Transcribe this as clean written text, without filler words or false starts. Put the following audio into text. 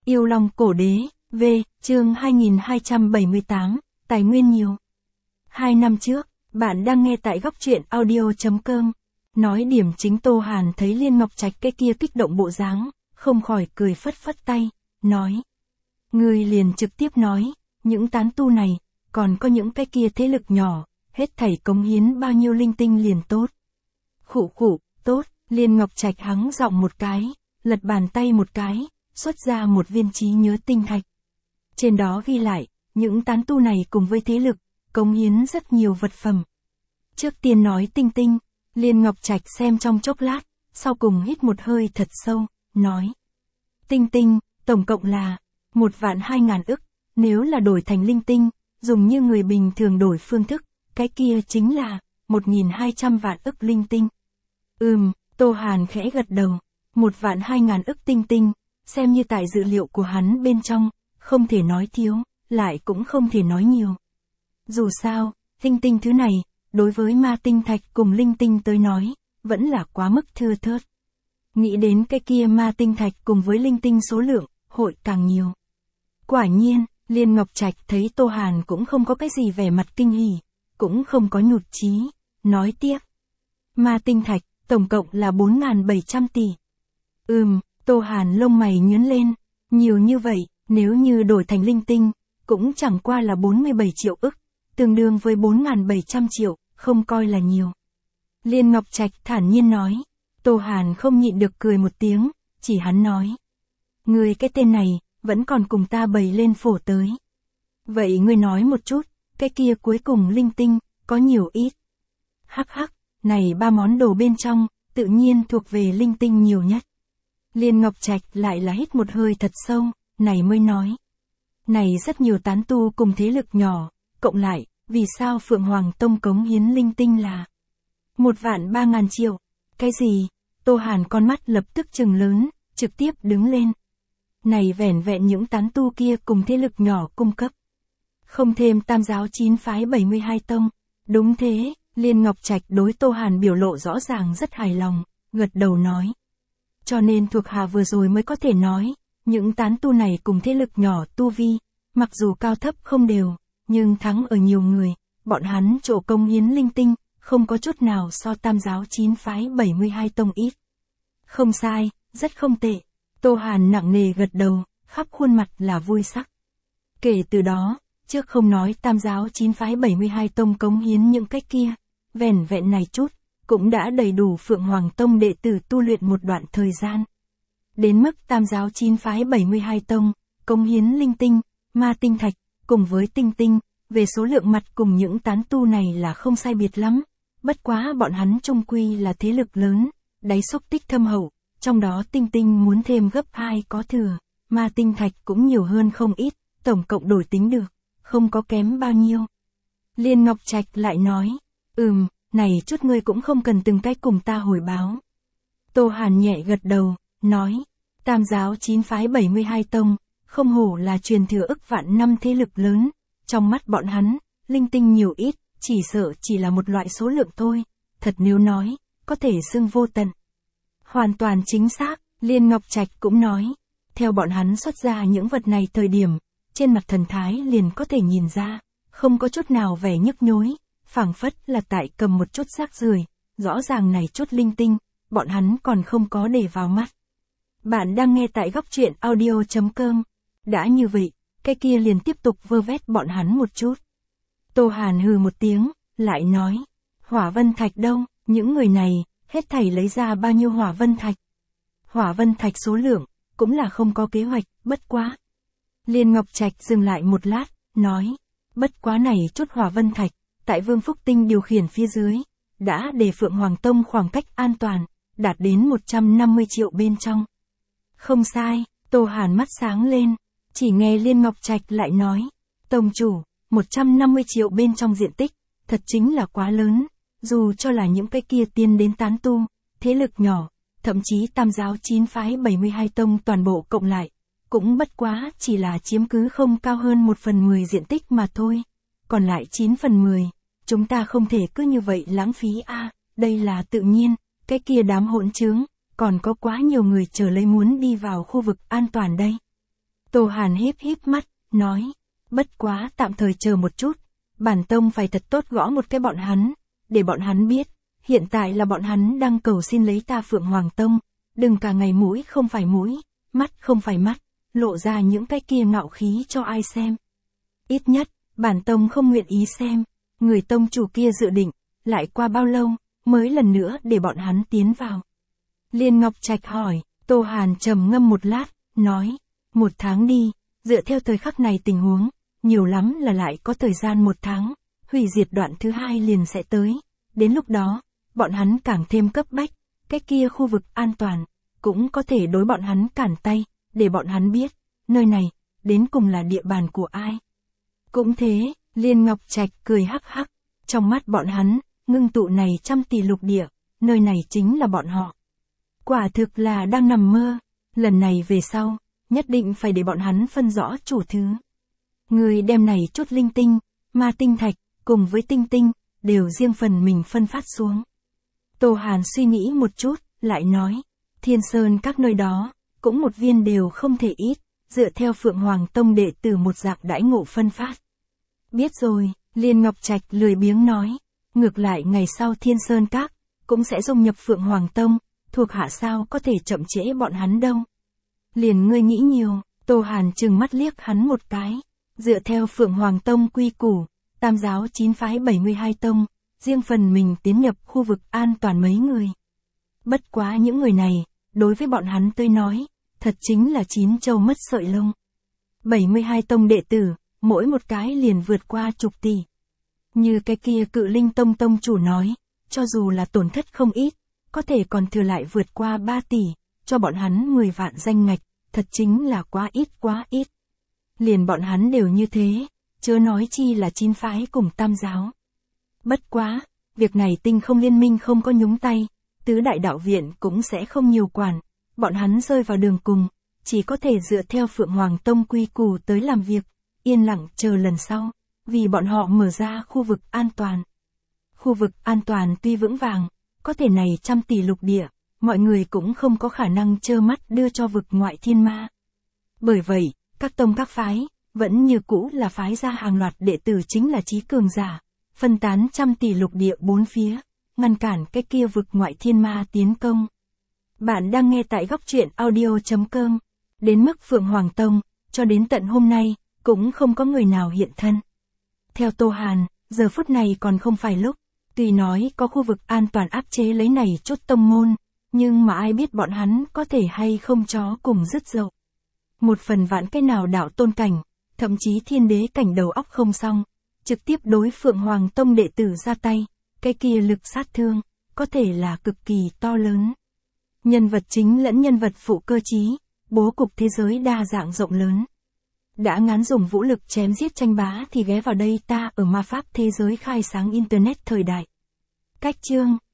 Yêu Long Cổ Đế, V, chương 2278, tài nguyên nhiều. 2 năm trước, bạn đang nghe tại góc truyện audio.com. Nói điểm chính Tô Hàn thấy Liên Ngọc Trạch cái kia kích động bộ dáng, không khỏi cười phất phất tay, nói. Người liền trực tiếp nói, những tán tu này, còn có những cái kia thế lực nhỏ, hết thảy cống hiến bao nhiêu linh tinh liền tốt. Khụ khụ, tốt, Liên Ngọc Trạch hắng giọng một cái, lật bàn tay một cái, xuất ra một viên trí nhớ tinh thạch. Trên đó ghi lại, những tán tu này cùng với thế lực, cống hiến rất nhiều vật phẩm. Trước tiên nói tinh tinh, Liên Ngọc Trạch xem trong chốc lát, sau cùng hít một hơi thật sâu, nói. Tinh tinh, tổng cộng là 1.200.000 ức, nếu là đổi thành linh tinh, dùng như người bình thường đổi phương thức, cái kia chính là 1.200 vạn ức linh tinh. Tô Hàn khẽ gật đầu, 1.200.000 ức tinh tinh, xem như tại dữ liệu của hắn bên trong, không thể nói thiếu, lại cũng không thể nói nhiều. Dù sao, tinh tinh thứ này, đối với ma tinh thạch cùng linh tinh tới nói, vẫn là quá mức thưa thớt. Nghĩ đến cái kia ma tinh thạch cùng với linh tinh số lượng, hội càng nhiều. Quả nhiên, Liên Ngọc Trạch thấy Tô Hàn cũng không có cái gì vẻ mặt kinh hỉ, cũng không có nhụt chí, nói tiếp. Ma tinh thạch, tổng cộng là 4.700 tỷ. Tô Hàn lông mày nhướng lên, nhiều như vậy, nếu như đổi thành linh tinh, cũng chẳng qua là 47 triệu ức, tương đương với 4.700 triệu, không coi là nhiều. Liên Ngọc Trạch thản nhiên nói, Tô Hàn không nhịn được cười một tiếng, chỉ hắn nói. Người cái tên này, vẫn còn cùng ta bày lên phổ tới. Vậy ngươi nói một chút, cái kia cuối cùng linh tinh, có nhiều ít. Hắc hắc, này 3 món đồ bên trong, tự nhiên thuộc về linh tinh nhiều nhất. Liên Ngọc Trạch lại là hít một hơi thật sâu, này mới nói. Này rất nhiều tán tu cùng thế lực nhỏ, cộng lại, vì sao Phượng Hoàng Tông cống hiến linh tinh là 1.300.000 triệu? Cái gì? Tô Hàn con mắt lập tức trừng lớn, trực tiếp đứng lên. Này vẻn vẹn những tán tu kia cùng thế lực nhỏ cung cấp. Không thêm tam giáo 9 phái 72 tông. Đúng thế, Liên Ngọc Trạch đối Tô Hàn biểu lộ rõ ràng rất hài lòng, gật đầu nói. Cho nên thuộc hạ vừa rồi mới có thể nói, những tán tu này cùng thế lực nhỏ tu vi, mặc dù cao thấp không đều, nhưng thắng ở nhiều người, bọn hắn chỗ công hiến linh tinh, không có chút nào so tam giáo 9 phái 72 tông ít. Không sai, rất không tệ. Tô Hàn nặng nề gật đầu, khắp khuôn mặt là vui sắc. Kể từ đó, trước không nói tam giáo 9 phái 72 tông cống hiến những cách kia, vẻn vẹn này chút, cũng đã đầy đủ Phượng Hoàng Tông đệ tử tu luyện một đoạn thời gian. Đến mức tam giáo 9 phái 72 tông, cống hiến linh tinh, ma tinh thạch, cùng với tinh tinh, về số lượng mặt cùng những tán tu này là không sai biệt lắm. Bất quá bọn hắn chung quy là thế lực lớn, đáy xúc tích thâm hậu, trong đó tinh tinh muốn thêm gấp 2 có thừa, ma tinh thạch cũng nhiều hơn không ít, tổng cộng đổi tính được, không có kém bao nhiêu. Liên Ngọc Trạch lại nói, này chút ngươi cũng không cần từng cách cùng ta hồi báo. Tô Hàn nhẹ gật đầu, nói, tam giáo 9 phái 72 tông, không hổ là truyền thừa ức vạn năm thế lực lớn, trong mắt bọn hắn, linh tinh nhiều ít, chỉ sợ chỉ là một loại số lượng thôi, thật nếu nói, có thể xưng vô tận. Hoàn toàn chính xác, Liên Ngọc Trạch cũng nói, theo bọn hắn xuất ra những vật này thời điểm, trên mặt thần thái liền có thể nhìn ra, không có chút nào vẻ nhức nhối, phảng phất là tại cầm một chút rác rưởi, rõ ràng này chút linh tinh, bọn hắn còn không có để vào mắt. Bạn đang nghe tại góc truyện audio.com, đã như vậy, cái kia liền tiếp tục vơ vét bọn hắn một chút. Tô Hàn hừ một tiếng, lại nói, hỏa vân thạch đâu, những người này, hết thảy lấy ra bao nhiêu hỏa vân thạch. Hỏa vân thạch số lượng, cũng là không có kế hoạch, bất quá. Liên Ngọc Trạch dừng lại một lát, nói, bất quá này chút hỏa vân thạch, tại Vương Phúc Tinh điều khiển phía dưới, đã để Phượng Hoàng Tông khoảng cách an toàn, đạt đến 150 triệu bên trong. Không sai, Tô Hàn mắt sáng lên, chỉ nghe Liên Ngọc Trạch lại nói, tông chủ, 150 triệu bên trong diện tích, thật chính là quá lớn, dù cho là những cái kia tiên đến tán tu, thế lực nhỏ, thậm chí tam giáo 9 phái 72 tông toàn bộ cộng lại, cũng bất quá chỉ là chiếm cứ không cao hơn 1/10 diện tích mà thôi, còn lại 9/10, chúng ta không thể cứ như vậy lãng phí đây là tự nhiên, cái kia đám hỗn trướng, còn có quá nhiều người chờ lấy muốn đi vào khu vực an toàn đây. Tô Hàn híp híp mắt, nói, bất quá tạm thời chờ một chút, bản tông phải thật tốt gõ một cái bọn hắn, để bọn hắn biết, hiện tại là bọn hắn đang cầu xin lấy ta Phượng Hoàng Tông, đừng cả ngày mũi không phải mũi, mắt không phải mắt, lộ ra những cái kia ngạo khí cho ai xem. Ít nhất, bản tông không nguyện ý xem, người tông chủ kia dự định, lại qua bao lâu, mới lần nữa để bọn hắn tiến vào. Liên Ngọc Trạch hỏi, Tô Hàn trầm ngâm một lát, nói, 1 tháng đi, dựa theo thời khắc này tình huống, nhiều lắm là lại có thời gian 1 tháng, hủy diệt đoạn thứ 2 liền sẽ tới, đến lúc đó, bọn hắn càng thêm cấp bách, cái kia khu vực an toàn, cũng có thể đối bọn hắn cản tay, để bọn hắn biết, nơi này, đến cùng là địa bàn của ai. Cũng thế, Liên Ngọc Trạch cười hắc hắc, trong mắt bọn hắn, ngưng tụ này 100 tỷ lục địa, nơi này chính là bọn họ. Quả thực là đang nằm mơ, lần này về sau, nhất định phải để bọn hắn phân rõ chủ thứ. Người đem này chút linh tinh, ma tinh thạch, cùng với tinh tinh, đều riêng phần mình phân phát xuống. Tô Hàn suy nghĩ một chút, lại nói, Thiên Sơn các nơi đó, cũng một viên đều không thể ít, dựa theo Phượng Hoàng Tông đệ tử một dạng đãi ngộ phân phát. Biết rồi, Liên Ngọc Trạch lười biếng nói, ngược lại ngày sau Thiên Sơn các, cũng sẽ dung nhập Phượng Hoàng Tông, thuộc hạ sao có thể chậm trễ bọn hắn đâu. Liền ngươi nghĩ nhiều, Tô Hàn trừng mắt liếc hắn một cái, dựa theo Phượng Hoàng Tông quy củ, tam giáo 9 phái 72 tông, riêng phần mình tiến nhập khu vực an toàn mấy người. Bất quá những người này, đối với bọn hắn tôi nói, thật chính là 9 châu mất sợi lông. 72 tông đệ tử, mỗi một cái liền vượt qua chục tỷ. Như cái kia Cự Linh Tông tông chủ nói, cho dù là tổn thất không ít, có thể còn thừa lại vượt qua 3 tỷ, cho bọn hắn 10 vạn danh ngạch, thật chính là quá ít. Liền bọn hắn đều như thế, chớ nói chi là 9 phái cùng tam giáo. Bất quá, việc này Tinh Không Liên Minh không có nhúng tay, tứ đại đạo viện cũng sẽ không nhiều quản, bọn hắn rơi vào đường cùng, chỉ có thể dựa theo Phượng Hoàng Tông quy củ tới làm việc, yên lặng chờ lần sau, vì bọn họ mở ra khu vực an toàn. Khu vực an toàn tuy vững vàng, có thể này 100 tỷ lục địa, mọi người cũng không có khả năng trơ mắt đưa cho vực ngoại thiên ma. Bởi vậy, các tông các phái, vẫn như cũ là phái ra hàng loạt đệ tử chính là trí cường giả, phân tán 100 tỷ lục địa bốn phía, ngăn cản cái kia vực ngoại thiên ma tiến công. Bạn đang nghe tại góc truyện audio.com, đến mức Phượng Hoàng Tông, cho đến tận hôm nay, cũng không có người nào hiện thân. Theo Tô Hàn, giờ phút này còn không phải lúc, tuy nói có khu vực an toàn áp chế lấy này chút tông môn, nhưng mà ai biết bọn hắn có thể hay không chó cùng dứt dậu. Một phần vạn cái nào đạo tôn cảnh, thậm chí thiên đế cảnh đầu óc không xong, trực tiếp đối Phượng Hoàng Tông đệ tử ra tay, cái kia lực sát thương, có thể là cực kỳ to lớn. Nhân vật chính lẫn nhân vật phụ cơ trí, bố cục thế giới đa dạng rộng lớn. Đã ngán dùng vũ lực chém giết tranh bá thì ghé vào đây ta ở ma pháp thế giới khai sáng Internet thời đại. Cách chương